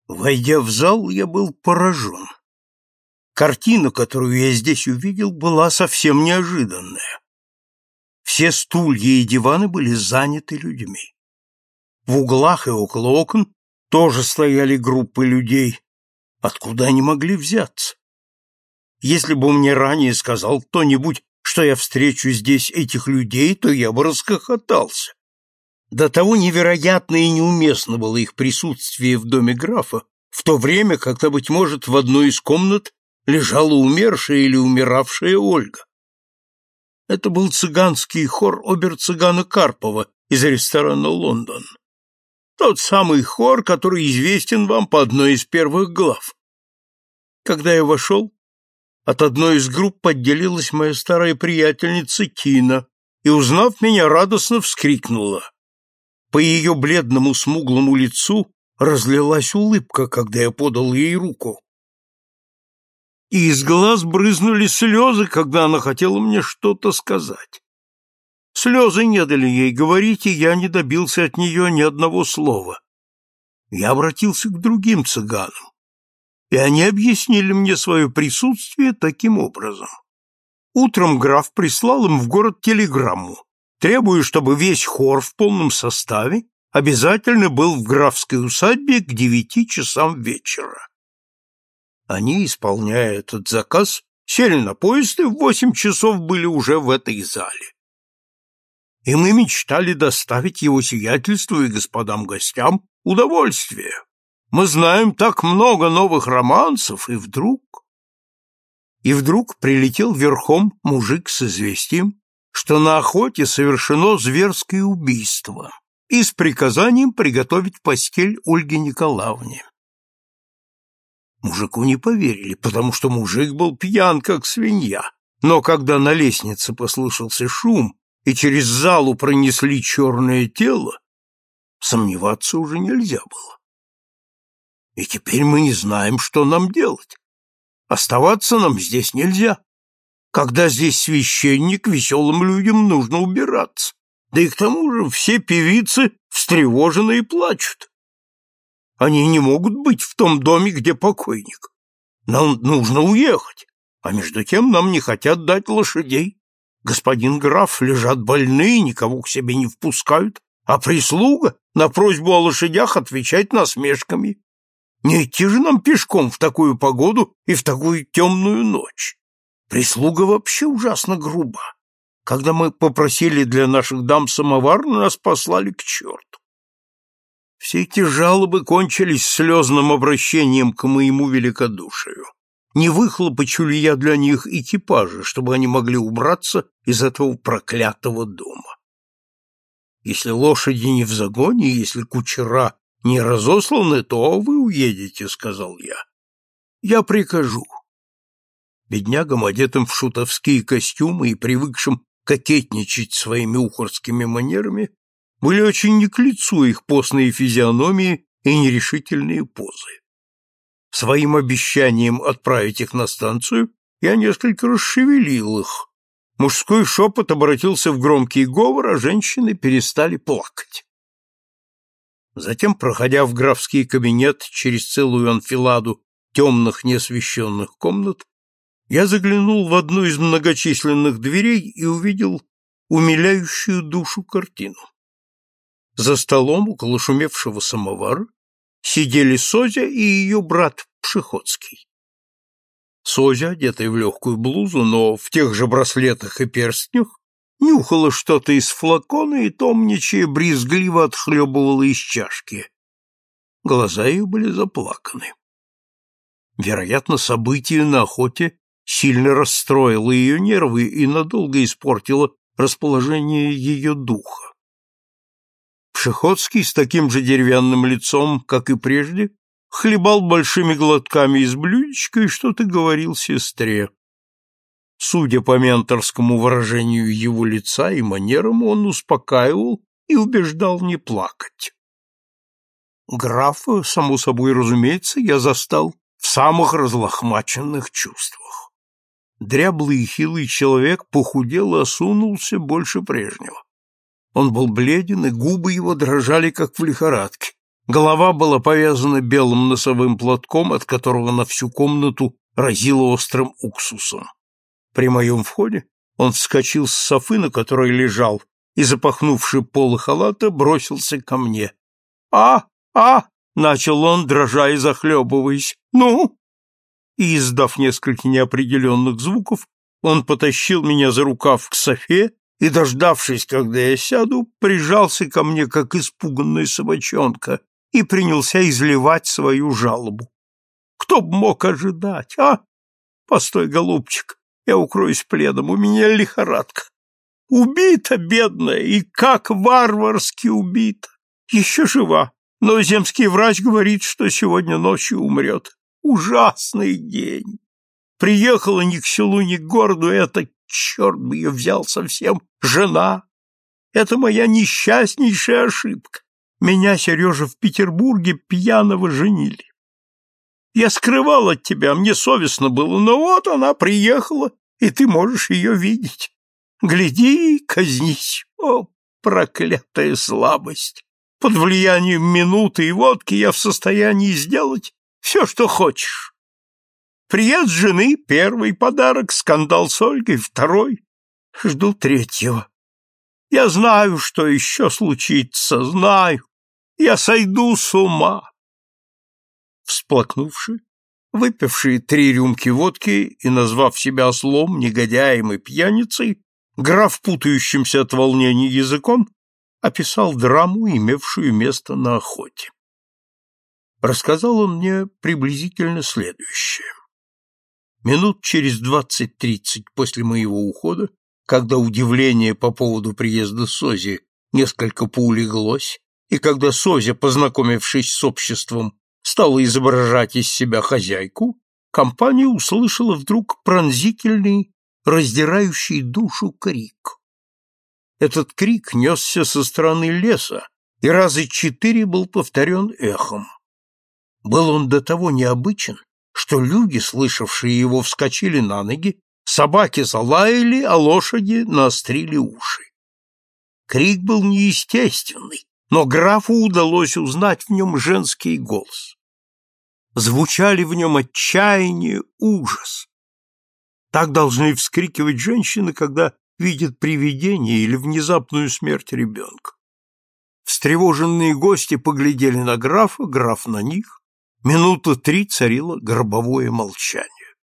Войдя в зал, я был поражен. Картина, которую я здесь увидел, была совсем неожиданная. Все стулья и диваны были заняты людьми. В углах и около окон тоже стояли группы людей. Откуда они могли взяться? Если бы мне ранее сказал кто-нибудь, что я встречу здесь этих людей, то я бы расхохотался. До того невероятно и неуместно было их присутствие в доме графа, в то время, когда, быть может, в одной из комнат лежала умершая или умиравшая Ольга. Это был цыганский хор обер-цыгана Карпова из ресторана «Лондон». Тот самый хор, который известен вам по одной из первых глав. Когда я вошел, от одной из групп отделилась моя старая приятельница Тина и, узнав меня, радостно вскрикнула. По ее бледному смуглому лицу разлилась улыбка, когда я подал ей руку. И из глаз брызнули слезы, когда она хотела мне что-то сказать. Слезы не дали ей говорить, и я не добился от нее ни одного слова. Я обратился к другим цыганам, и они объяснили мне свое присутствие таким образом. Утром граф прислал им в город телеграмму, требуя, чтобы весь хор в полном составе обязательно был в графской усадьбе к 9 часам вечера. Они, исполняя этот заказ, сели на поезд и в 8 часов были уже в этой зале. И мы мечтали доставить его сиятельству и господам гостям удовольствие. Мы знаем так много новых романсов, и вдруг прилетел верхом мужик с известием, что на охоте совершено зверское убийство, и с приказанием приготовить постель Ольге Николаевне. Мужику не поверили, потому что мужик был пьян, как свинья, но когда на лестнице послышался шум и через залу пронесли черное тело, сомневаться уже нельзя было. И теперь мы не знаем, что нам делать. Оставаться нам здесь нельзя. Когда здесь священник, веселым людям нужно убираться. Да и к тому же все певицы встревожены и плачут. Они не могут быть в том доме, где покойник. Нам нужно уехать, а между тем нам не хотят дать лошадей. Господин граф лежат больные, никого к себе не впускают, а прислуга на просьбу о лошадях отвечает насмешками. Не идти же нам пешком в такую погоду и в такую темную ночь. Прислуга вообще ужасно груба. Когда мы попросили для наших дам самовар, нас послали к черту. Все эти жалобы кончились слезным обращением к моему великодушию. Не выхлопочу ли я для них экипажа, чтобы они могли убраться из этого проклятого дома? Если лошади не в загоне, если кучера не разосланы, то вы уедете, — сказал я. Я прикажу. Беднягам, одетым в шутовские костюмы и привыкшим кокетничать своими ухорскими манерами, были очень не к лицу их постные физиономии и нерешительные позы. Своим обещанием отправить их на станцию я несколько расшевелил их. Мужской шепот обратился в громкий говор, а женщины перестали плакать. Затем, проходя в графский кабинет через целую анфиладу темных неосвещенных комнат, я заглянул в одну из многочисленных дверей и увидел умиляющую душу картину. За столом около шумевшего самовара сидели Созя и ее брат Пшеходский. Созя, одетая в легкую блузу, но в тех же браслетах и перстнях, нюхала что-то из флакона и, томничая, брезгливо отхлебывала из чашки. Глаза ее были заплаканы. Вероятно, событие на охоте сильно расстроило ее нервы и надолго испортило расположение ее духа. Пшеходский с таким же деревянным лицом, как и прежде, хлебал большими глотками из блюдечка и что-то говорил сестре. Судя по менторскому выражению его лица и манерам, он успокаивал и убеждал не плакать. Графа, само собой разумеется, я застал в самых разлохмаченных чувствах. Дряблый и хилый человек похудел и осунулся больше прежнего. Он был бледен, и губы его дрожали, как в лихорадке. Голова была повязана белым носовым платком, от которого на всю комнату разило острым уксусом. При моем входе он вскочил с софы, на которой лежал, и, запахнувши полы халата, бросился ко мне. «А! А!» — начал он, дрожа и захлебываясь. «Ну?» И, издав несколько неопределенных звуков, он потащил меня за рукав к софе и, дождавшись, когда я сяду, прижался ко мне, как испуганная собачонка, и принялся изливать свою жалобу. Кто б мог ожидать, а? Постой, голубчик, я укроюсь пледом, у меня лихорадка. Убита, бедная, и как варварски убита. Еще жива, но земский врач говорит, что сегодня ночью умрет. Ужасный день. Приехала ни к селу, ни к городу эта, черт бы ее взял совсем, жена. Это моя несчастнейшая ошибка. Меня, Сережа, в Петербурге пьяного женили. Я скрывал от тебя, мне совестно было, но вот она приехала, и ты можешь ее видеть. Гляди и казнись. О, проклятая слабость! Под влиянием минуты и водки я в состоянии сделать все, что хочешь. Приезд жены — первый подарок, скандал с Ольгой — второй. Жду третьего. Я знаю, что еще случится, знаю. Я сойду с ума. Всплакнувши, выпивший 3 рюмки водки и назвав себя ослом, негодяем и пьяницей, граф, путающимся от волнения языком, описал драму, имевшую место на охоте. Рассказал он мне приблизительно следующее. Минут через 20-30 после моего ухода, когда удивление по поводу приезда Сози несколько поулеглось, и когда Созя, познакомившись с обществом, стала изображать из себя хозяйку, компания услышала вдруг пронзительный, раздирающий душу крик. Этот крик несся со стороны леса и раза 4 был повторен эхом. Был он до того необычен, что люди, слышавшие его, вскочили на ноги, собаки залаяли, а лошади наострили уши. Крик был неестественный, но графу удалось узнать в нем женский голос. Звучали в нем отчаяние, ужас. Так должны вскрикивать женщины, когда видят привидение или внезапную смерть ребенка. Встревоженные гости поглядели на графа, граф на них. Минуты 3 царило гробовое молчание.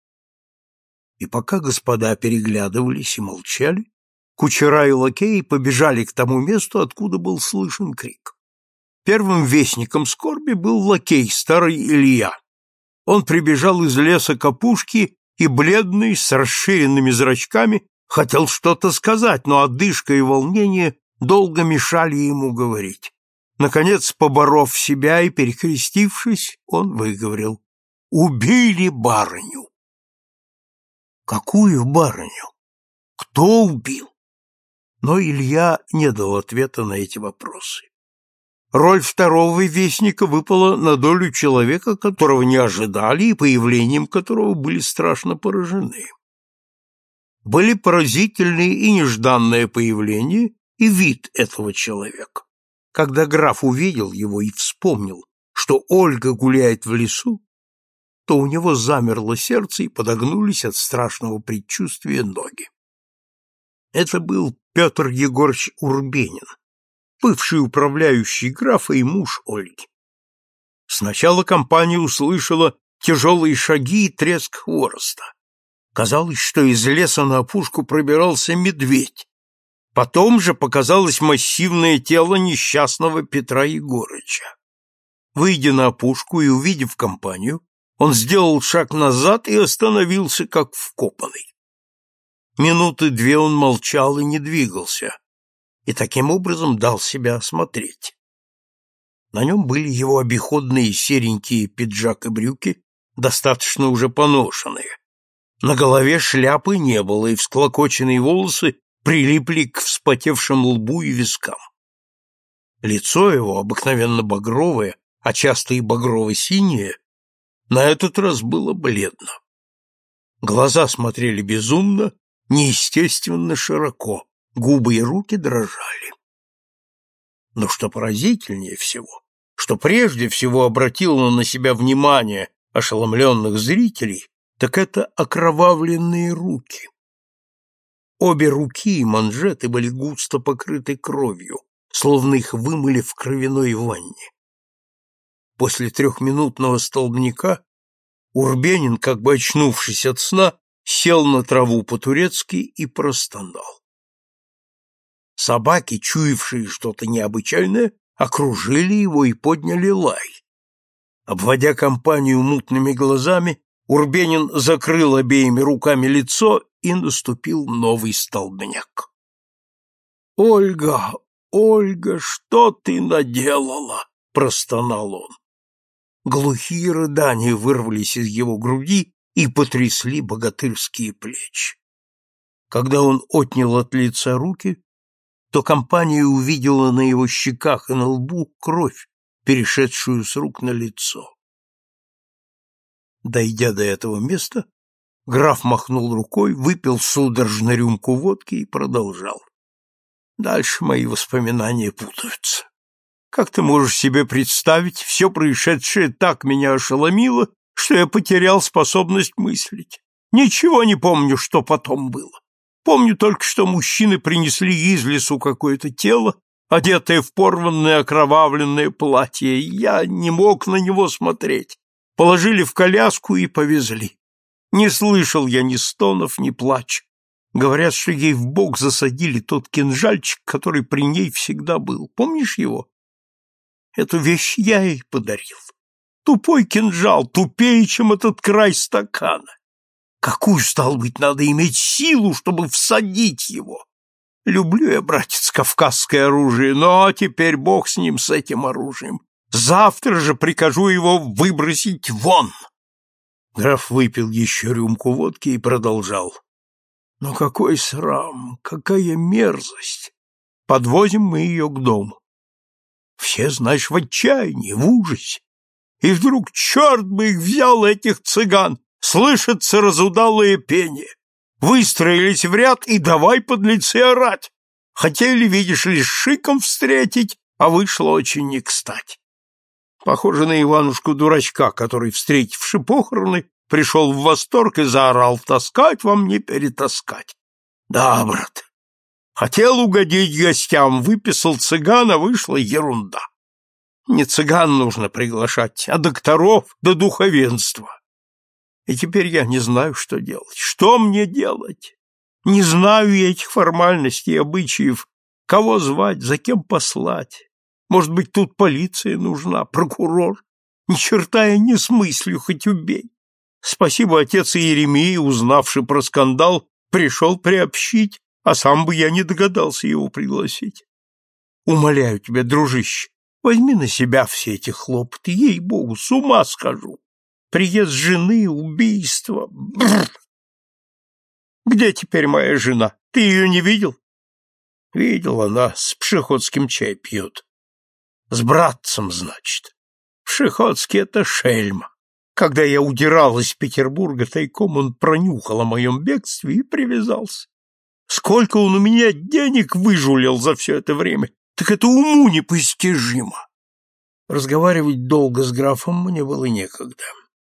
И пока господа переглядывались и молчали, кучера и лакеи побежали к тому месту, откуда был слышен крик. Первым вестником скорби был лакей, старый Илья. Он прибежал из леса к опушке и, бледный, с расширенными зрачками, хотел что-то сказать, но одышка и волнение долго мешали ему говорить. Наконец, поборов себя и перекрестившись, он выговорил: «Убили барыню». «Какую барыню? Кто убил?» Но Илья не дал ответа на эти вопросы. Роль второго вестника выпала на долю человека, которого не ожидали и появлением которого были страшно поражены. Были поразительные и нежданное появление и вид этого человека. Когда граф увидел его и вспомнил, что Ольга гуляет в лесу, то у него замерло сердце и подогнулись от страшного предчувствия ноги. Это был Петр Егорыч Урбенин, бывший управляющий графа и муж Ольги. Сначала компания услышала тяжелые шаги и треск хвороста. Казалось, что из леса на опушку пробирался медведь. Потом же показалось массивное тело несчастного Петра Егорыча. Выйдя на опушку и увидев компанию, он сделал шаг назад и остановился, как вкопанный. Минуты 2 он молчал и не двигался, и таким образом дал себя осмотреть. На нем были его обиходные серенькие пиджак и брюки, достаточно уже поношенные. На голове шляпы не было, и всклокоченные волосы прилипли к вспотевшим лбу и вискам. Лицо его, обыкновенно багровое, а часто и багрово-синее, на этот раз было бледно. Глаза смотрели безумно, неестественно широко, губы и руки дрожали. Но что поразительнее всего, что прежде всего обратило на себя внимание ошеломленных зрителей, так это окровавленные руки. Обе руки и манжеты были густо покрыты кровью, словно их вымыли в кровяной ванне. После трехминутного столбняка Урбенин, как бы очнувшись от сна, сел на траву по-турецки и простонал. Собаки, чуявшие что-то необычайное, окружили его и подняли лай. Обводя компанию мутными глазами, Урбенин закрыл обеими руками лицо, и наступил новый столбняк. «Ольга, Ольга, что ты наделала?» — простонал он. Глухие рыдания вырвались из его груди и потрясли богатырские плечи. Когда он отнял от лица руки, то компания увидела на его щеках и на лбу кровь, перешедшую с рук на лицо. Дойдя до этого места, граф махнул рукой, выпил судорожно рюмку водки и продолжал. Дальше мои воспоминания путаются. Как ты можешь себе представить, все происшедшее так меня ошеломило, что я потерял способность мыслить. Ничего не помню, что потом было. Помню только, что мужчины принесли из лесу какое-то тело, одетое в порванное окровавленное платье, и я не мог на него смотреть. Положили в коляску и повезли. Не слышал я ни стонов, ни плача. Говорят, что ей в бок засадили тот кинжальчик, который при ней всегда был. Помнишь его? Эту вещь я ей подарил. Тупой кинжал, тупее, чем этот край стакана. Какую, стало быть, надо иметь силу, чтобы всадить его? Люблю я, братец, кавказское оружие, но теперь бог с ним, с этим оружием. Завтра же прикажу его выбросить вон. Граф выпил еще рюмку водки и продолжал. Но какой срам, какая мерзость! Подвозим мы ее к дому. Все, знаешь, в отчаянии, в ужасе. И вдруг, черт бы их взял, этих цыган, слышится разудалое пение. Выстроились в ряд и давай подлецы орать. Хотели, видишь ли, с шиком встретить, а вышло очень не кстати. Похоже на Иванушку-дурачка, который, встретивши похороны, пришел в восторг и заорал: «Таскать вам не перетаскать». Да, брат, хотел угодить гостям, выписал цыгана, вышла ерунда. Не цыган нужно приглашать, а докторов да духовенства. И теперь я не знаю, что делать. Что мне делать? Не знаю я этих формальностей и обычаев. Кого звать, за кем послать? Может быть, тут полиция нужна, прокурор? Ни черта я не смыслю, хоть убей. Спасибо, отец Иеремии, узнавший про скандал, пришел приобщить, а сам бы я не догадался его пригласить. Умоляю тебя, дружище, возьми на себя все эти хлопоты, ей-богу, с ума схожу. Приезд жены, убийство. Бррр. Где теперь моя жена? Ты ее не видел? Видел, она с Пшеходским чай пьет. С братцем, значит. Пшеходский — это шельма. Когда я удирал из Петербурга тайком, он пронюхал о моем бегстве и привязался. Сколько он у меня денег выжулил за все это время, так это уму непостижимо. Разговаривать долго с графом мне было некогда.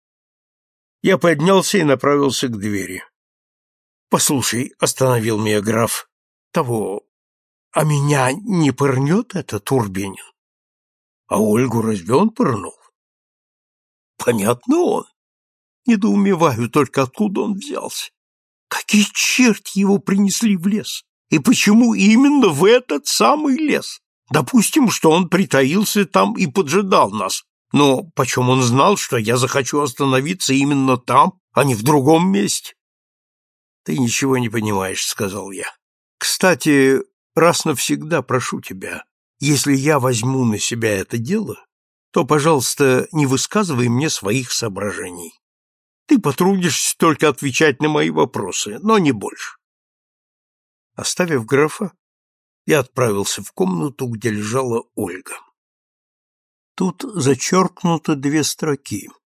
Я поднялся и направился к двери. — Послушай, — остановил меня граф, — того, а меня не пырнет этот Урбенин? А Ольгу разве он пырнул? Понятно, он. Недоумеваю только, откуда он взялся. Какие черти его принесли в лес? И почему именно в этот самый лес? Допустим, что он притаился там и поджидал нас. Но почему он знал, что я захочу остановиться именно там, а не в другом месте? Ты ничего не понимаешь, — сказал я. Кстати, раз навсегда прошу тебя, если я возьму на себя это дело, то, пожалуйста, не высказывай мне своих соображений. Ты потрудишься только отвечать на мои вопросы, но не больше. Оставив графа, я отправился в комнату, где лежала Ольга. Тут зачеркнуто 2 строки.